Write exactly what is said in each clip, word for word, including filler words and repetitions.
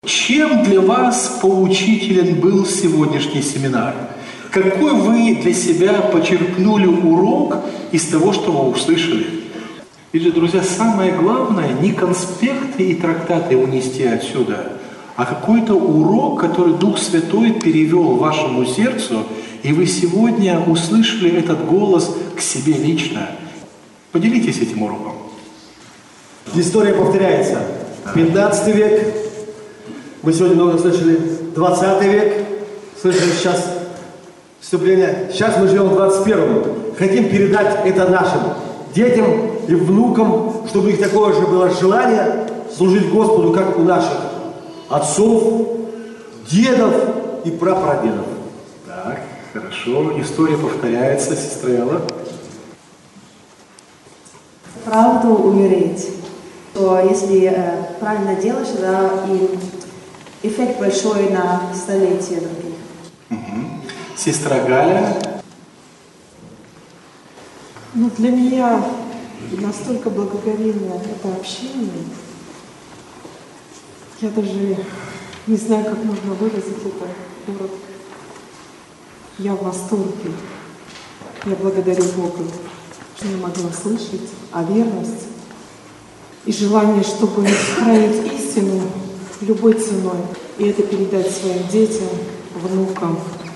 чем для вас поучителен был сегодняшний семинар? Какой вы для себя почерпнули урок из того, что вы услышали? Ведь же, друзья, самое главное не конспекты и трактаты унести отсюда, а какой-то урок, который Дух Святой перевел вашему сердцу, и вы сегодня услышали этот голос к себе лично. Поделитесь этим уроком. История повторяется. пятнадцатый век, мы сегодня много слышали, двадцатый век, слышали сейчас вступление. Сейчас мы живем в двадцать первом. Хотим передать это нашим детям и внукам, чтобы у них такое же было желание служить Господу, как у наших отцов, дедов и прапрадедов. Так, хорошо. История повторяется, сестра Элла. Правду умереть. То если э, правильно делаешь, да, и эффект большой на столетия других. Угу. Сестра Галя. Ну, для меня настолько благоговейно это общение. Я даже не знаю, как можно выразить это коротко. Я в восторге. Я благодарю Бога, что я могла слышать о верности и желание, чтобы хранить истину любой ценой и это передать своим детям, внукам.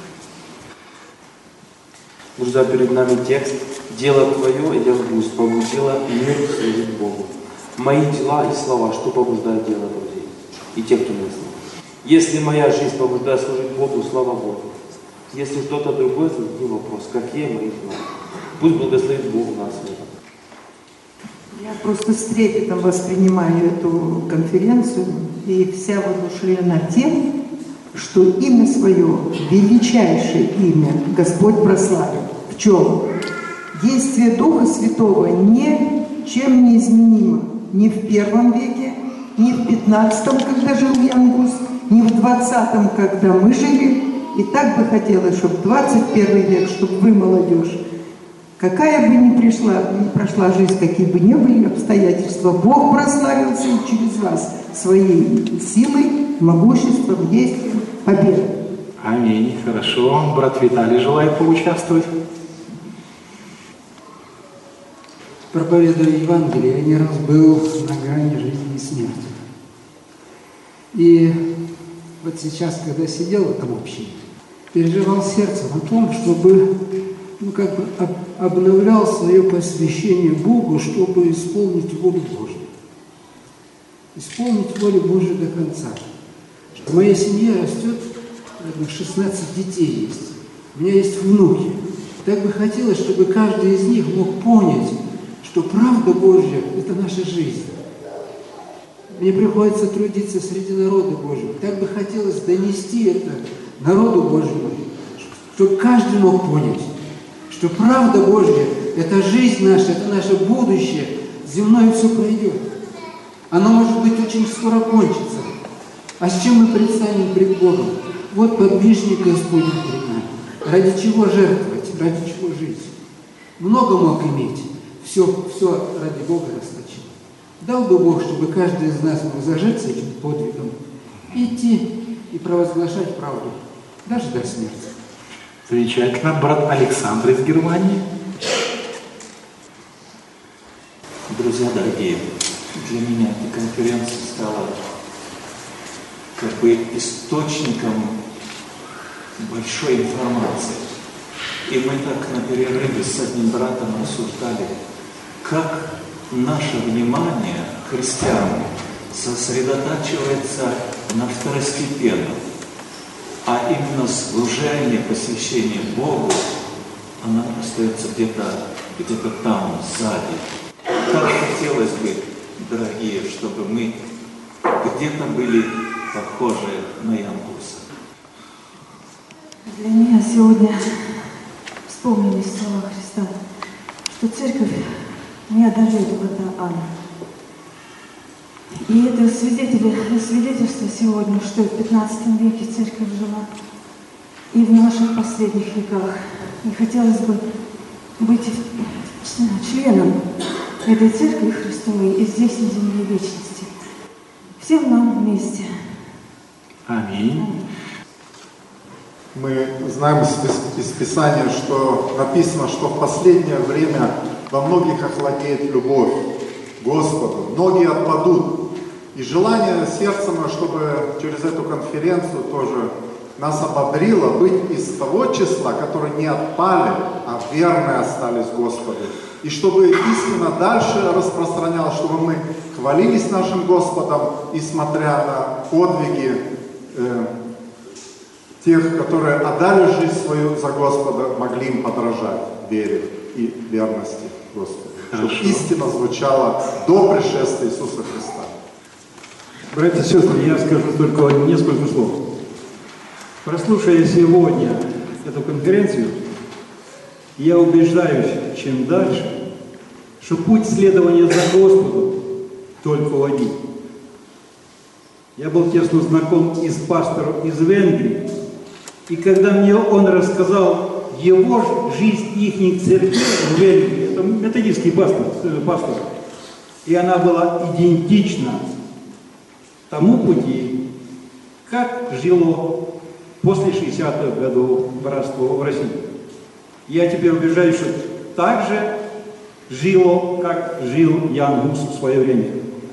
Друзья, перед нами текст «Дело твое, и я пусть побудила мир служить Богу». Мои дела и слова, что побуждает дело друзей и тех, кто не знал. Если моя жизнь побуждает служить Богу, слава Богу. Если кто-то другой, зададим вопрос, какие мои дела. Пусть благословит Бог нас в этом. Я просто с трепетом воспринимаю эту конференцию и вся воодушевлена тем, что имя свое, величайшее имя, Господь прославил. В чем? Действие Духа Святого ничем не изменимо. Ни в первом веке, ни в пятнадцатом, когда жил Ян Гус, ни в двадцатом, когда мы жили. И так бы хотелось, чтобы двадцать первый век, чтобы вы, молодежь, какая бы ни пришла, ни прошла жизнь, какие бы ни были обстоятельства, Бог прославился через вас своей силой, могуществом, действием, победой. Аминь. Хорошо. Брат Виталий желает поучаствовать. Проповедуя Евангелие, я не раз был на грани жизни и смерти. И вот сейчас, когда сидел в этом общении, переживал сердцем о том, чтобы, ну, как бы об, обновлял свое посвящение Богу, чтобы исполнить волю Божью. Исполнить волю Божью до конца. В моей семье растет, наверное, шестнадцать детей есть. У меня есть внуки. Так бы хотелось, чтобы каждый из них мог понять, что правда Божья – это наша жизнь. Мне приходится трудиться среди народа Божьего. Так бы хотелось донести это народу Божьему, чтобы каждый мог понять, что правда Божья – это жизнь наша, это наше будущее. Земное все пройдет. Оно, может быть, очень скоро кончится. А с чем мы предстанем пред Богом? Вот подвижник Господень перед нами. Ради чего жертвовать, ради чего жить? Много мог иметь. Все, все ради Бога расточил. Дал бы Бог, чтобы каждый из нас мог зажиться этим подвигом, идти и провозглашать правду, даже до смерти. Замечательно. Брат Александр из Германии. Друзья дорогие, для меня эта конференция стала как бы источником большой информации. И мы так на перерыве с одним братом рассуждали, как наше внимание, христиан, сосредотачивается на второстепенном, а именно служение, посвящение Богу, оно остается где-то где-то там, сзади. Как хотелось бы, дорогие, чтобы мы где-то были похожи на Ян Гуса. Для меня сегодня вспомнились слова Христа, что церковь не одолеет брата Анна. И это свидетельство сегодня, что в пятнадцатом веке церковь жила и в наших последних веках. И хотелось бы быть членом этой церкви Христовой и здесь, на земле вечности. Всем нам вместе Аминь. Мы знаем из Писания, что написано, что в последнее время во многих охладеет любовь к Господу. Многие отпадут. И желание сердца мое, чтобы через эту конференцию тоже нас ободрило быть из того числа, которые не отпали, а верные остались Господу. И чтобы истина дальше распространялась, чтобы мы хвалились нашим Господом, и смотря на подвиги э, тех, которые отдали жизнь свою за Господа, могли им подражать вере и верности Господу. Чтобы истина звучала до пришествия Иисуса Христа. Братья и сестры, я скажу только несколько слов. Прослушая сегодня эту конференцию, я убеждаюсь, чем дальше, что путь следования за Господом только один. Я был тесно знаком и с пастором из Венгрии, и когда мне он рассказал его жизнь их церкви в Венгрии, это методистский пастор, пастор, и она была идентична тому пути, как жило после шестидесятых годов братство в России. Я теперь убеждаюсь, что так же жило, как жил Ян Гус в свое время.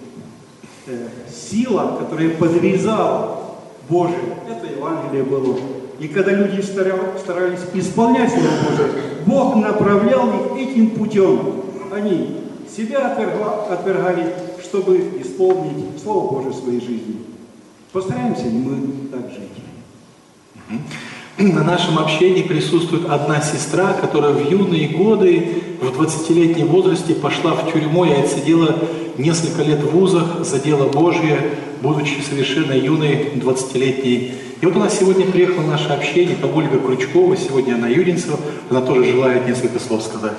Сила, которая подвязала Божие, это Евангелие было. И когда люди старались исполнять Слово Божие, Бог направлял их этим путем. Они себя отвергали, чтобы исполнить Слово Божие в своей жизни. Постараемся и мы так жить. На нашем общении присутствует одна сестра, которая в юные годы, в двадцатилетнем возрасте пошла в тюрьму и отсидела несколько лет в вузах за дело Божие, будучи совершенно юной, двадцатилетней. И вот она сегодня приехала в наше общение, это Ольга Крючкова, сегодня она юдинцева, она тоже желает несколько слов сказать.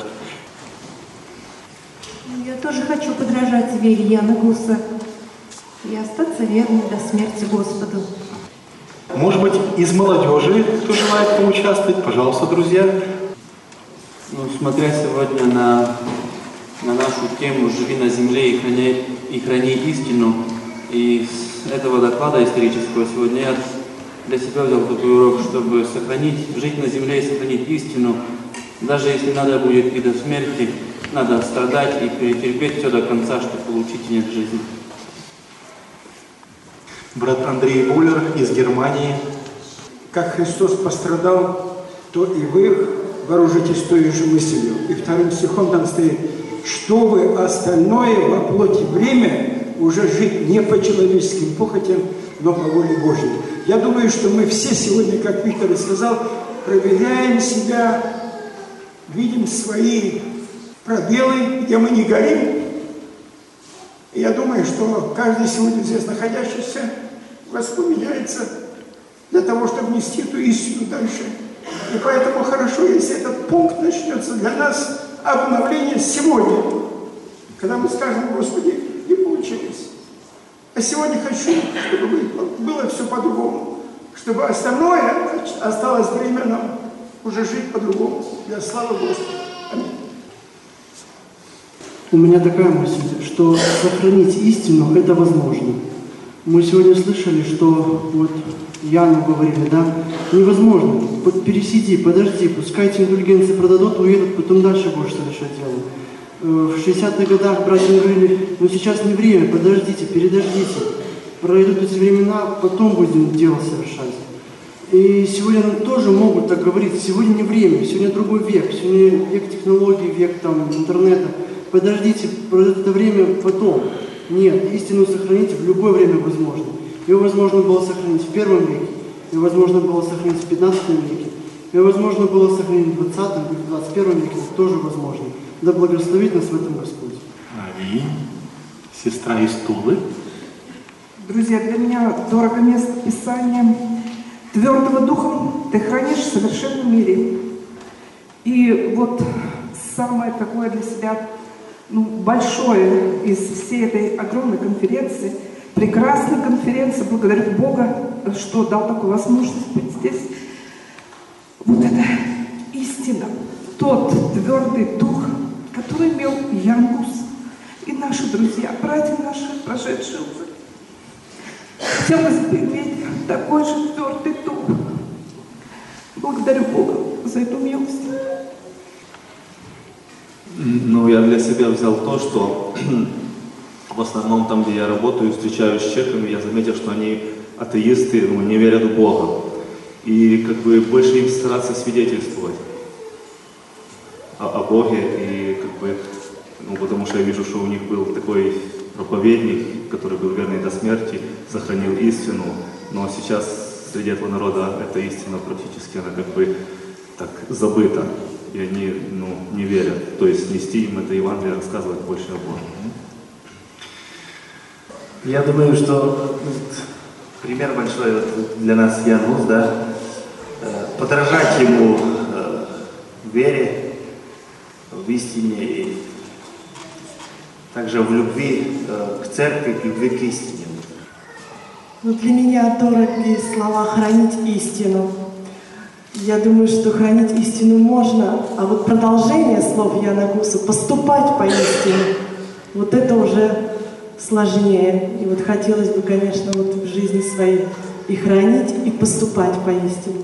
Я тоже хочу подражать вере Яна Гуса и остаться верной до смерти Господу. Может быть, из молодежи, кто желает поучаствовать, пожалуйста, друзья. Ну, смотря сегодня на, на нашу тему «Живи на земле и храни, и храни истину», и с этого доклада исторического сегодня я для себя взял такой урок, чтобы сохранить, жить на земле и сохранить истину, даже если надо будет и до смерти, надо страдать и перетерпеть все до конца, чтобы получить венец жизни. Брат Андрей Буллер из Германии. Как Христос пострадал, то и вы вооружитесь той же мыслью. И вторым стихом там стоит, что вы остальное во плоти время уже жить не по человеческим похотям, но по воле Божьей. Я думаю, что мы все сегодня, как Виктор и сказал, проверяем себя, видим свои пробелы, где мы не горим. И я думаю, что каждый сегодня здесь находящийся воспламеняется для того, чтобы нести эту истину дальше. И поэтому хорошо, если этот пункт начнется для нас обновление сегодня, когда мы скажем, Господи, не получилось. А сегодня хочу, чтобы было все по-другому, чтобы остальное осталось время нам уже жить по-другому, для славы Господа. Аминь. У меня такая мысль, что сохранить истину – это возможно. Мы сегодня слышали, что вот Яну говорили, да, невозможно. Вот пересиди, подожди, пускай эти индульгенции продадут, уедут, потом дальше будешь совершать дело. В шестидесятых годах братья говорили, ну сейчас не время, подождите, передождите. Пройдут эти времена, потом будем дело совершать. И сегодня нам тоже могут так говорить, сегодня не время, сегодня другой век, сегодня век технологий, век там интернета. Подождите, пройдет это время потом. Нет, истину сохранить в любое время возможно. Ее возможно было сохранить в первом веке, ее возможно было сохранить в пятнадцатом веке, ее возможно было сохранить в двадцатом и в двадцать первом веке, это тоже возможно. Да благословит нас в этом Господь. Аминь. Сестра из Тулы. Друзья, для меня дорого место Писания. Твердого духом ты хранишь в совершенном мире. И вот самое такое для себя ну, большое из всей этой огромной конференции, прекрасной конференции, благодарю Бога, что дал такую возможность быть здесь. Вот эта истина, тот твердый дух, который имел Ян Гус и наши друзья, братья наши, прошедшие уже. Хотелось бы иметь такой же твердый дух. Благодарю Бога за эту милость. Ну, я для себя взял то, что в основном там, где я работаю, встречаюсь с чехами, я заметил, что они атеисты, ну, не верят в Бога. И как бы больше им стараться свидетельствовать о, о Боге. И как бы, ну, потому что я вижу, что у них был такой проповедник, который был верный до смерти, сохранил истину. Но сейчас среди этого народа эта истина практически, она как бы так забыта. И они, ну, не верят. То есть нести им это Евангелие, рассказывать больше о Боге. Я думаю, что пример большой для нас Ян Гус, да, подражать ему в вере, в истине и также в любви к церкви, к любви к истине. Но для меня дороги слова «хранить истину». Я думаю, что хранить истину можно, а вот продолжение слов Яна Гуса «поступать по истине» — вот это уже сложнее. И вот хотелось бы, конечно, вот в жизни своей и хранить, и поступать по истине.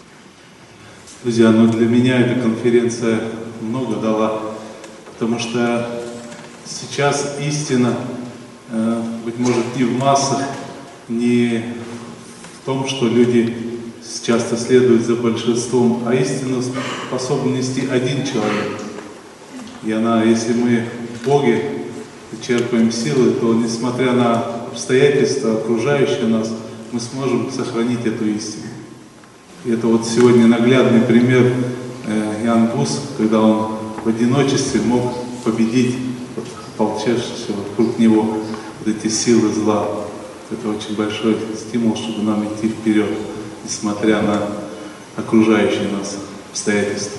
Друзья, ну для меня эта конференция много дала, потому что сейчас истина, э, быть может, не в массах, не в том, что люди часто следуют за большинством, а истину способен нести один человек. И она, если мы в Боге черпаем силы, то, несмотря на обстоятельства, окружающие нас, мы сможем сохранить эту истину. И это вот сегодня наглядный пример э, Ян Гус, когда он в одиночестве мог победить вот, ополчившихся вокруг него вот эти силы зла. Это очень большой стимул, чтобы нам идти вперед, несмотря на окружающие нас обстоятельства.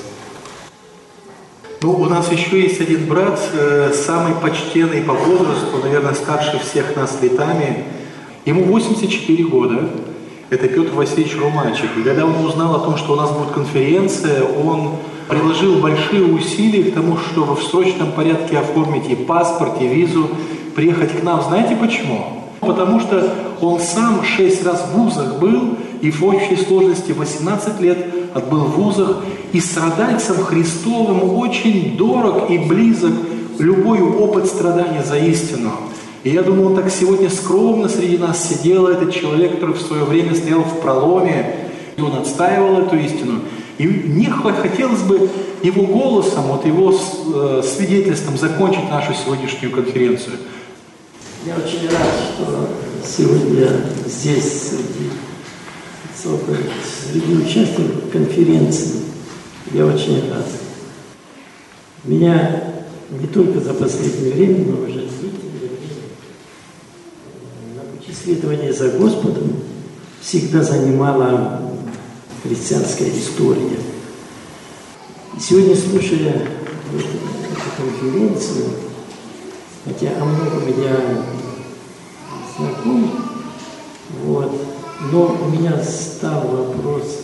Ну, у нас еще есть один брат, э, самый почтенный по возрасту, наверное, старше всех нас летами. Ему восемьдесят четыре года. Это Петр Васильевич Румачек. И когда он узнал о том, что у нас будет конференция, он приложил большие усилия к тому, чтобы в срочном порядке оформить и паспорт, и визу, приехать к нам. Знаете почему? Потому что он сам шесть раз в вузах был, и в общей сложности восемнадцать лет отбыл в вузах, и страдальцам Христовым очень дорог и близок любой опыт страдания за истину. И я думаю, он так сегодня скромно среди нас сидел, этот человек, который в свое время стоял в проломе, и он отстаивал эту истину. И мне хотелось бы его голосом, вот его свидетельством закончить нашу сегодняшнюю конференцию. Я очень рад, что сегодня здесь, среди, среди участников конференции. Я очень рад. Меня не только за последнее время, но уже длительное время на пути следования за Господом всегда занимала христианская история. И сегодня, слушая эту, эту конференцию, хотя о многом я знаком, вот, но у меня стал вопрос,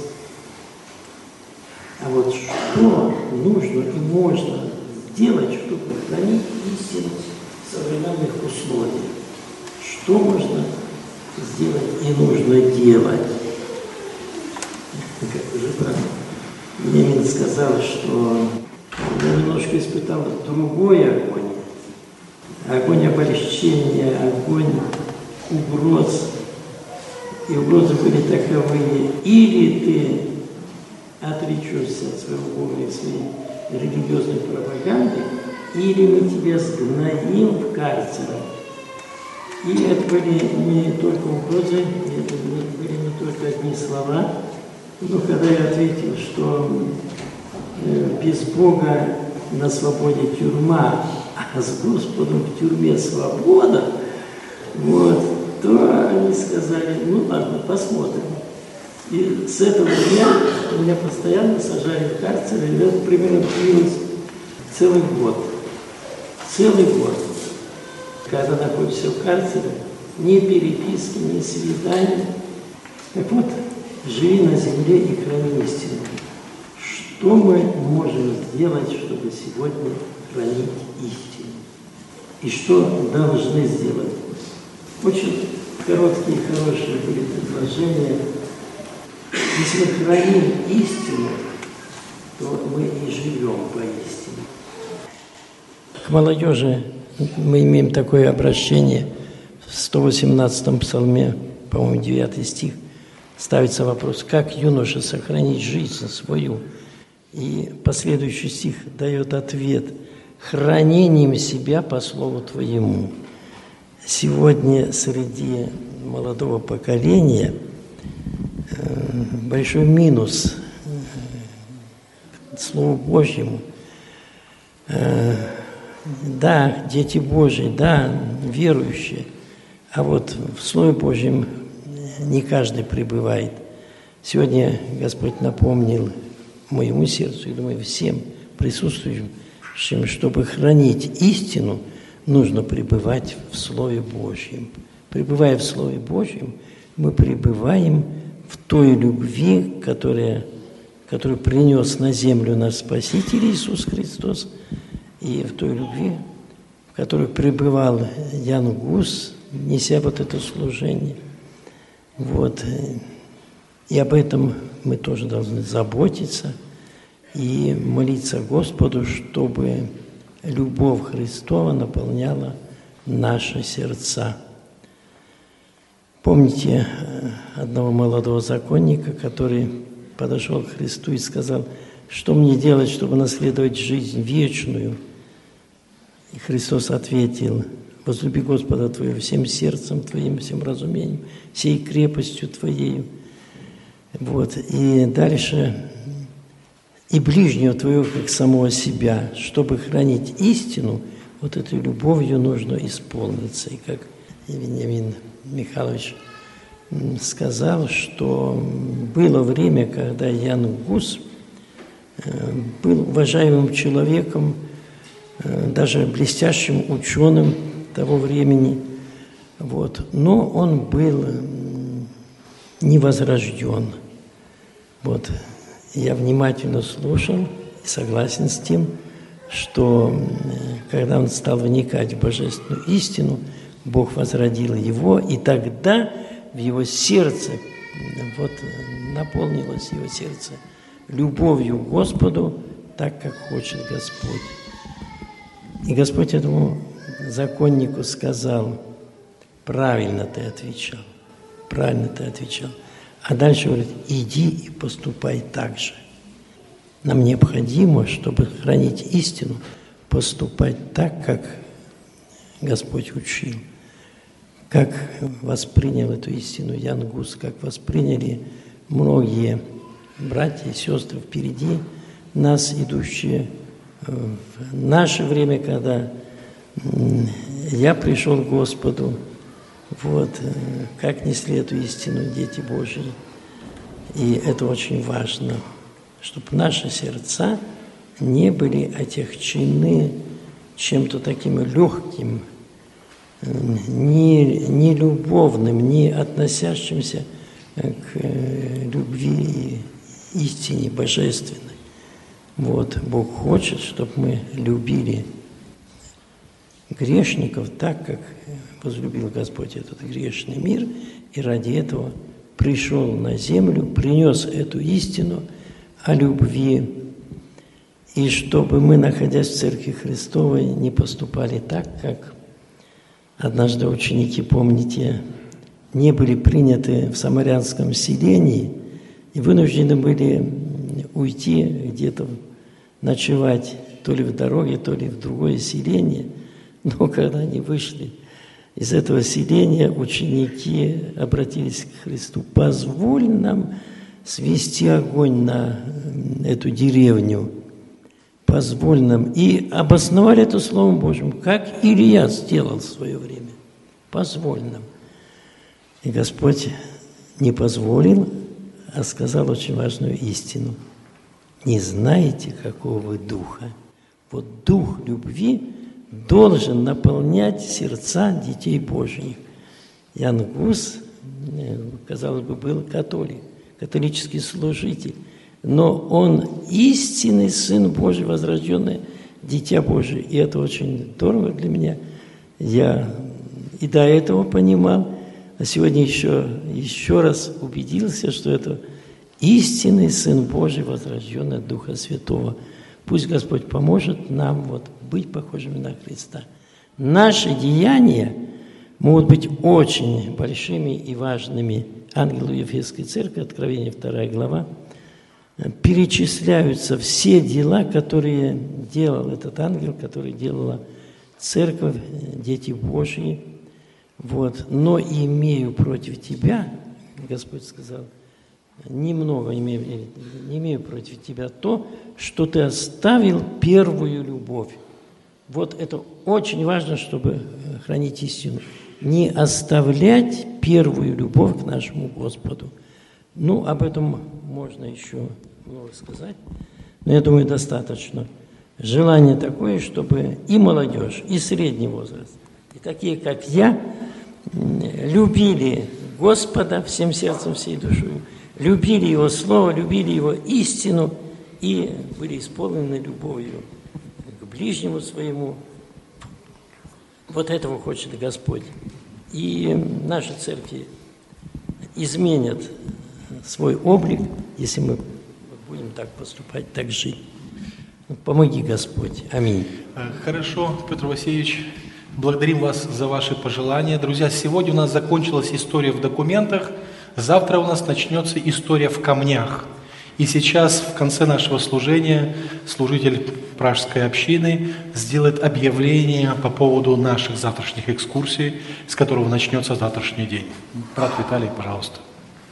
а вот что нужно и можно сделать, чтобы хранить истину в современных условиях? Что можно сделать и нужно делать? Как уже брат Ленин сказал, что я немножко испытал другой огонь. Огонь обольщения, огонь угроз. И угрозы были таковые: или ты отречешься от своего Бога и своей религиозной пропаганды, или мы тебя сгноим в карцерах. И это были не только угрозы, это были не только одни слова. Но когда я ответил, что э, без Бога на свободе тюрьма, а с Господом в тюрьме свобода, вот, то они сказали: ну ладно, посмотрим. И с этого дня меня постоянно сажали в карцер, и это примерно длилось целый год. Целый год. Когда находишься в карцере, ни переписки, ни свиданий. Так вот, живи на земле и храни истину. Что мы можем сделать, чтобы сегодня хранить истину? И что должны сделать? Очень короткие и хорошие были предложения. служение. Если мы храним истину, то мы и живем по истине. К молодежи мы имеем такое обращение в сто восемнадцатом псалме, по-моему, девятый стих, ставится вопрос, как юноше сохранить жизнь свою? И последующий стих дает ответ: хранением себя по слову Твоему. Сегодня среди молодого поколения большой минус к Слову Божьему. Да, дети Божьи, да, верующие, а вот в Слове Божьем не каждый пребывает. Сегодня Господь напомнил моему сердцу, и думаю, всем присутствующим, чтобы хранить истину, нужно пребывать в Слове Божьем. Пребывая в Слове Божьем, мы пребываем в той любви, которая, которую принес на землю наш Спаситель Иисус Христос, и в той любви, в которой пребывал Ян Гус, неся вот это служение. Вот. И об этом мы тоже должны заботиться и молиться Господу, чтобы любовь Христова наполняла наши сердца. Помните одного молодого законника, который подошел к Христу и сказал: что мне делать, чтобы наследовать жизнь вечную? И Христос ответил: возлюби Господа твоего всем сердцем твоим, всем разумением, всей крепостью твоею. Вот. И дальше: и ближнего твоего, как самого себя. Чтобы хранить истину, вот этой любовью нужно исполниться. И как Вениамин Михайлович сказал, что было время, когда Ян Гус был уважаемым человеком, даже блестящим ученым того времени, вот. Но он был невозрожден. Вот. Я внимательно слушал и согласен с тем, что когда он стал вникать в божественную истину, Бог возродил его, и тогда в его сердце, вот, наполнилось его сердце любовью к Господу, так, как хочет Господь. И Господь этому законнику сказал: правильно ты отвечал, правильно ты отвечал. А дальше говорит: иди и поступай так же. Нам необходимо, чтобы хранить истину, поступать так, как Господь учил. Как воспринял эту истину Ян Гус, как восприняли многие братья и сестры впереди нас, идущие в наше время, когда я пришел к Господу. Вот, как несли эту истину дети Божьи. И это очень важно, чтобы наши сердца не были отягчены чем-то таким легким, не, не любовным, не относящимся к любви и истине божественной. Вот, Бог хочет, чтобы мы любили грешников так, как возлюбил Господь этот грешный мир, и ради этого пришел на землю, принес эту истину о любви, и чтобы мы, находясь в Церкви Христовой, не поступали так, как однажды ученики, помните, не были приняты в самарянском селении и вынуждены были уйти где-то ночевать то ли в дороге, то ли в другое селение. Но когда они вышли из этого селения, ученики обратились к Христу: позволь нам свести огонь на эту деревню, позволь нам. И обосновали это Словом Божьим, как Илья сделал в свое время. Позволь нам. И Господь не позволил, а сказал очень важную истину: не знаете, какого вы духа. Вот дух любви должен наполнять сердца детей Божьих. Ян Гус, казалось бы, был католик, католический служитель, но он истинный Сын Божий, возрожденное Дитя Божие. И это очень здорово для меня. Я и до этого понимал, А сегодня еще, еще раз убедился, что это истинный Сын Божий, возрожденный от Духа Святого. Пусть Господь поможет нам вот быть похожими на Христа. Наши деяния могут быть очень большими и важными. Ангелу Ефесской церкви, Откровение вторая глава, перечисляются все дела, которые делал этот ангел, которые делала церковь, дети Божьи. Вот. Но имею против тебя, Господь сказал, немного имею, не имею против тебя то, что ты оставил первую любовь. Вот это очень важно, чтобы хранить истину. Не оставлять первую любовь к нашему Господу. Ну, об этом можно еще много сказать, но я думаю, достаточно. Желание такое, чтобы и молодежь, и средний возраст, и такие, как я, любили Господа всем сердцем, всей душой, любили Его Слово, любили Его истину и были исполнены любовью к ближнему своему. Вот этого хочет Господь. И наши церкви изменят свой облик, если мы будем так поступать, так жить. Помоги, Господь. Аминь. Хорошо, Петр Васильевич, благодарим вас за ваши пожелания. Друзья, сегодня у нас закончилась история в документах, завтра у нас начнется история в камнях. И сейчас, в конце нашего служения, служитель Пражской общины сделает объявление по поводу наших завтрашних экскурсий, с которого начнется завтрашний день. Брат Виталий, пожалуйста.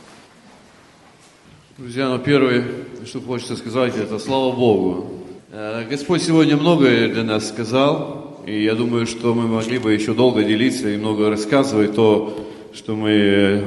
Друзья, ну первое, что хочется сказать, это слава Богу. Господь сегодня многое для нас сказал, и я думаю, что мы могли бы еще долго делиться и много рассказывать то, что мы,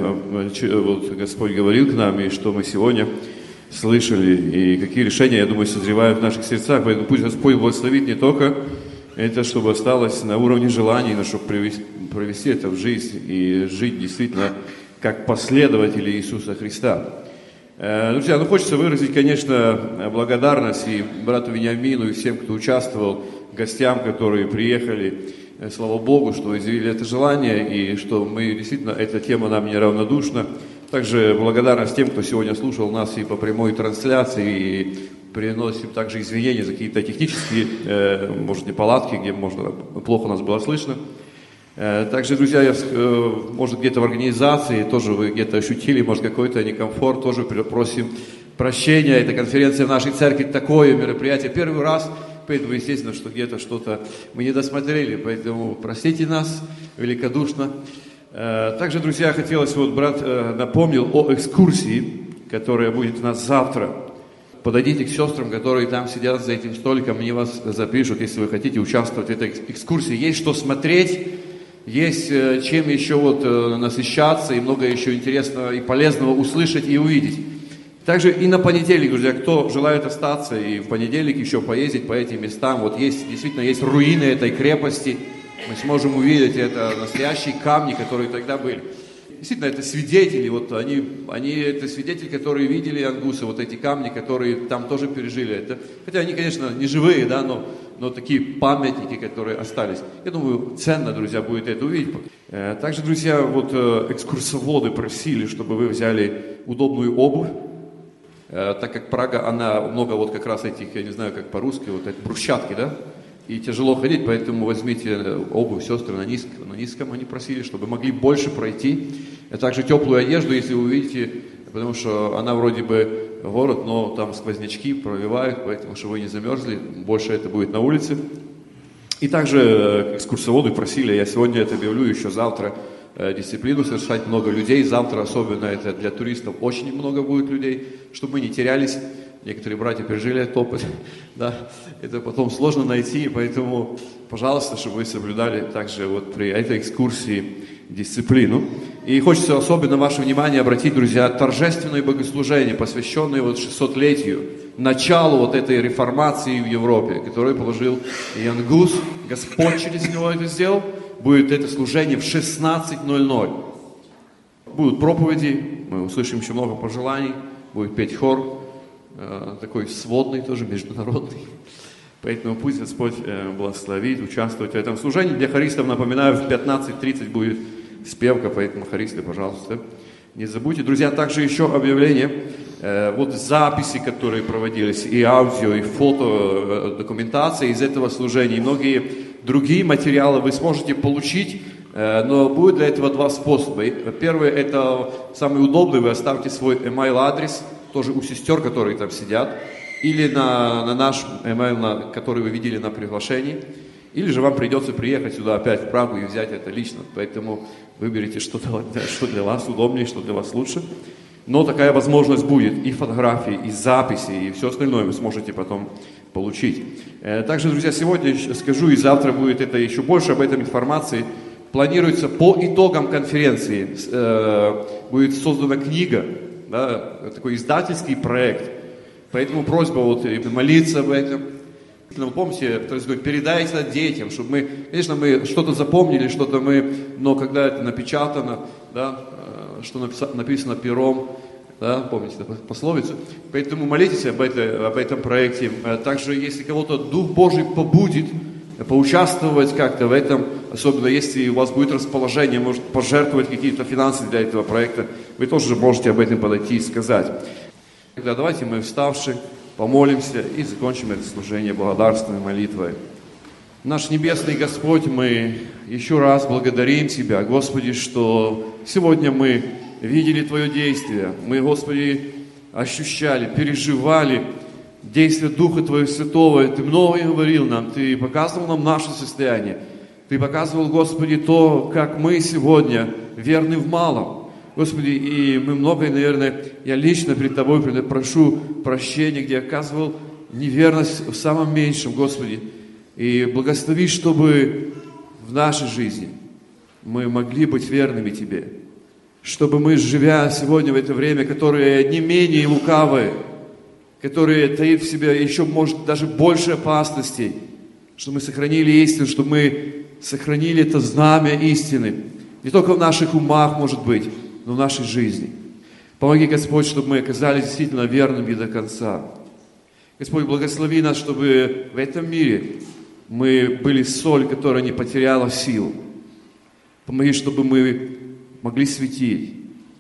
вот Господь говорил к нам, и что мы сегодня слышали, и какие решения, я думаю, созревают в наших сердцах. Поэтому пусть Господь благословит не только это, чтобы осталось на уровне желаний, но чтобы привести, провести это в жизнь и жить действительно как последователи Иисуса Христа. Друзья, ну хочется выразить, конечно, благодарность и брату Вениамину, и всем, кто участвовал, гостям, которые приехали. Слава Богу, что изъявили это желание, и что мы действительно, эта тема нам не равнодушна. Также благодарность тем, кто сегодня слушал нас и по прямой трансляции, и приносим также извинения за какие-то технические, э, может, неполадки, где можно, плохо нас было слышно. Э, также, друзья, я, э, может, где-то в организации тоже вы где-то ощутили, может, какой-то некомфорт, тоже просим прощения. Эта конференция в нашей церкви, такое мероприятие первый раз, поэтому, естественно, что где-то что-то мы не досмотрели, поэтому простите нас великодушно. Также, друзья, хотелось, вот брат напомнил о экскурсии, которая будет у нас завтра. Подойдите к сестрам, которые там сидят за этим столиком, они вас запишут, если вы хотите участвовать в этой экскурсии. Есть что смотреть, есть чем еще вот насыщаться, и много еще интересного и полезного услышать и увидеть. Также и на понедельник, друзья, кто желает остаться и в понедельник еще поездить по этим местам, вот есть, действительно, есть руины этой крепости. Мы сможем увидеть это настоящие камни, которые тогда были. Действительно, это свидетели, вот они, они это свидетели, которые видели ангусы, вот эти камни, которые там тоже пережили это. Хотя они, конечно, не живые, да, но, но такие памятники, которые остались. Я думаю, ценно, друзья, будет это увидеть. Также, друзья, вот экскурсоводы просили, чтобы вы взяли удобную обувь, так как Прага, она много вот как раз этих, я не знаю, как по-русски, вот эти брусчатки, да? И тяжело ходить, поэтому возьмите обувь, сестры на низком, на низком они просили, чтобы могли больше пройти. А также теплую одежду, если вы увидите, потому что она вроде бы город, но там сквознячки пробивают, поэтому, чтобы вы не замерзли, больше это будет на улице. И также экскурсоводы просили, я сегодня это объявлю, еще завтра дисциплину совершать, много людей, завтра особенно это для туристов очень много будет людей, чтобы мы не терялись. Некоторые братья пережили этот опыт, да, это потом сложно найти, поэтому, пожалуйста, чтобы вы соблюдали также вот при этой экскурсии дисциплину. И хочется особенно ваше внимание обратить, друзья, торжественное богослужение, посвященное вот шестисотлетию, началу вот этой реформации в Европе, которую положил Иоанн Гус, Господь через него это сделал, будет это служение в шестнадцать ноль ноль. Будут проповеди, мы услышим еще много пожеланий, будет петь хор, такой сводный, тоже международный. Поэтому пусть Господь благословит участвовать в этом служении. Для хористов, напоминаю, в пятнадцать тридцать будет спевка, поэтому хористы, пожалуйста, не забудьте. Друзья, также еще объявление. Вот записи, которые проводились, и аудио, и фото, документация из этого служения, и многие другие материалы вы сможете получить, но будет для этого два способа. Первый, это самый удобный, вы оставьте свой email-адрес, тоже у сестер, которые там сидят, или на, на наш email, на, который вы видели на приглашении, или же вам придется приехать сюда опять в Прагу и взять это лично. Поэтому выберите, что, что для вас удобнее, что для вас лучше. Но такая возможность будет, и фотографии, и записи, и все остальное вы сможете потом получить. Также, друзья, сегодня скажу, и завтра будет это еще больше об этом информации. Планируется по итогам конференции, будет создана книга, да, такой издательский проект. Поэтому просьба вот молиться об этом. Вы помните, передайте это детям, чтобы мы, конечно, мы что-то запомнили, что-то мы, но когда это напечатано, да, что написано пером, да, помните пословицу, поэтому молитесь об, это, об этом проекте. Также, если кого-то Дух Божий побудит поучаствовать как-то в этом, особенно если у вас будет расположение, может пожертвовать какие-то финансы для этого проекта, вы тоже можете об этом подойти и сказать. Тогда давайте мы, вставши, помолимся и закончим это служение благодарственной молитвой. Наш Небесный Господь, мы еще раз благодарим Тебя, Господи, что сегодня мы видели Твое действие. Мы, Господи, ощущали, переживали действие Духа Твоего Святого. Ты многое говорил нам, Ты показывал нам наше состояние. Ты показывал, Господи, то, как мы сегодня верны в малом. Господи, и мы многое, наверное, я лично перед Тобой прошу прощения, где оказывал неверность в самом меньшем, Господи. И благослови, чтобы в нашей жизни мы могли быть верными Тебе. Чтобы мы, живя сегодня в это время, которое не менее лукавое, которое таит в себе еще, может, даже больше опасностей, чтобы мы сохранили истину, чтобы мы сохранили это знамя истины. Не только в наших умах, может быть, но в нашей жизни. Помоги, Господь, чтобы мы оказались действительно верными до конца. Господь, благослови нас, чтобы в этом мире мы были соль, которая не потеряла сил. Помоги, чтобы мы могли светить,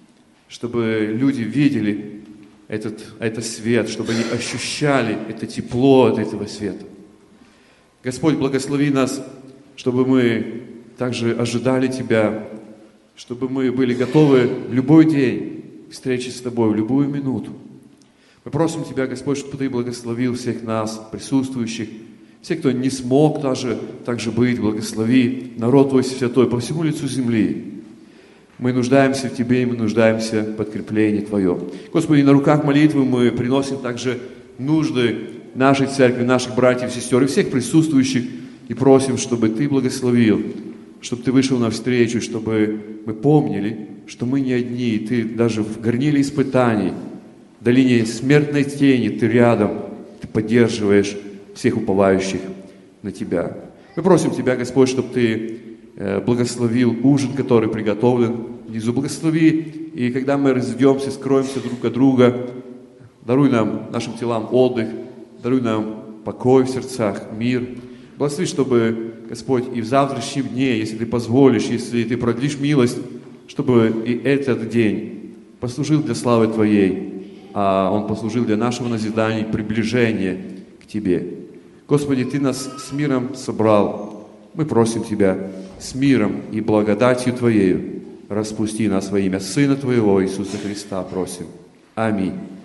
чтобы люди видели этот, этот свет, чтобы они ощущали это тепло от этого света. Господь, благослови нас, чтобы мы также ожидали Тебя, чтобы мы были готовы в любой день к встрече с Тобой, в любую минуту. Мы просим Тебя, Господь, чтобы Ты благословил всех нас, присутствующих, всех, кто не смог даже так же быть, благослови народ Твой святой по всему лицу земли. Мы нуждаемся в Тебе, и мы нуждаемся в подкреплении Твоем. Господи, на руках молитвы мы приносим также нужды нашей церкви, наших братьев и сестер, и всех присутствующих, и просим, чтобы Ты благословил, чтобы Ты вышел навстречу, чтобы мы помнили, что мы не одни, и Ты даже в горниле испытаний, в долине смертной тени, Ты рядом, Ты поддерживаешь всех уповающих на Тебя. Мы просим Тебя, Господь, чтобы Ты благословил ужин, который приготовлен внизу. Благослови, и когда мы разойдемся, скроемся друг от друга, даруй нам, нашим телам отдых, даруй нам покой в сердцах, мир. Благослови, чтобы, Господь, и в завтрашнем дне, если Ты позволишь, если Ты продлишь милость, чтобы и этот день послужил для славы Твоей, а он послужил для нашего назидания и приближения к Тебе. Господи, Ты нас с миром собрал. Мы просим Тебя, с миром и благодатью Твоею распусти нас во имя Сына Твоего Иисуса Христа, просим. Аминь.